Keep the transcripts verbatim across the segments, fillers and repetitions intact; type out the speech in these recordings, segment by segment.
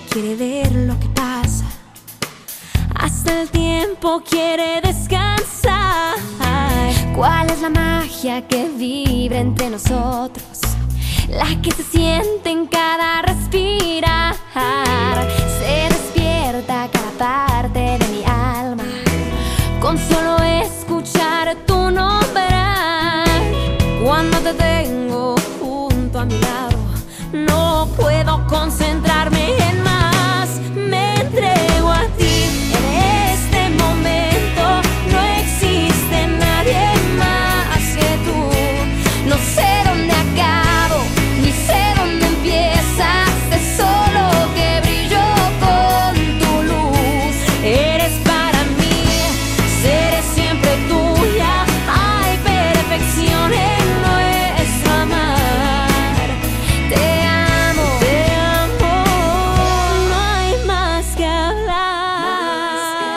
quiere ver lo que pasa, hasta el tiempo quiere descansar. ¿Cuál es la magia que vibra entre nosotros? La que se siente en cada respirar. Se despierta cada parte de mi alma con solo escuchar tu nombre. Cuando te tengo junto a mi lado, no puedo concentrarme en más. Me entrego a ti en este momento. No existe nadie más que tú. No sé dónde acabo, ni sé dónde empiezas. Sé solo que brillo con tu luz. Eres para mí, seré siempre tuya. Hay perfección en nuestro amar. Te amo, te amo. No hay más que hablar.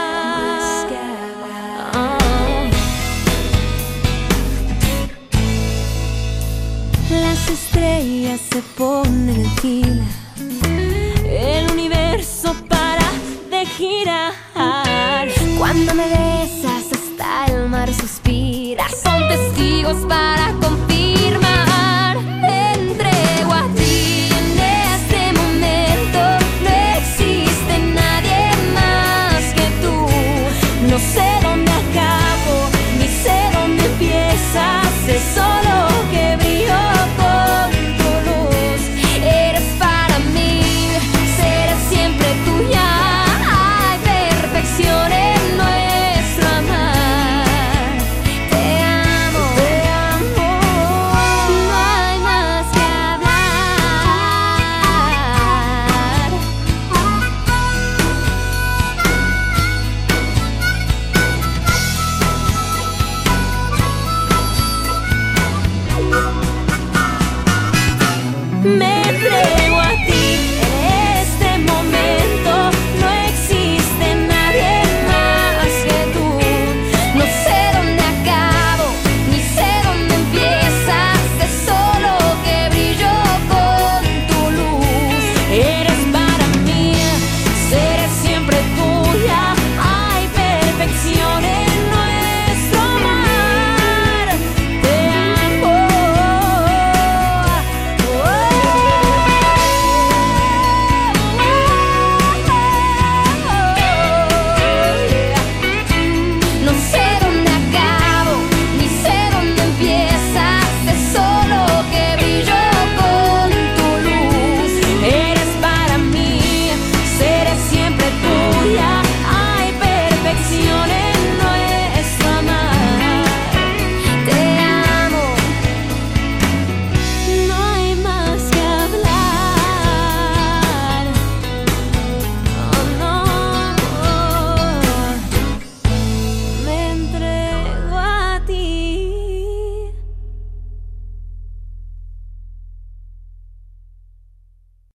Oh. Las estrellas se ponen en fila, el universo para de girar. Cuando me besas hasta el mar suspira. Son testigos para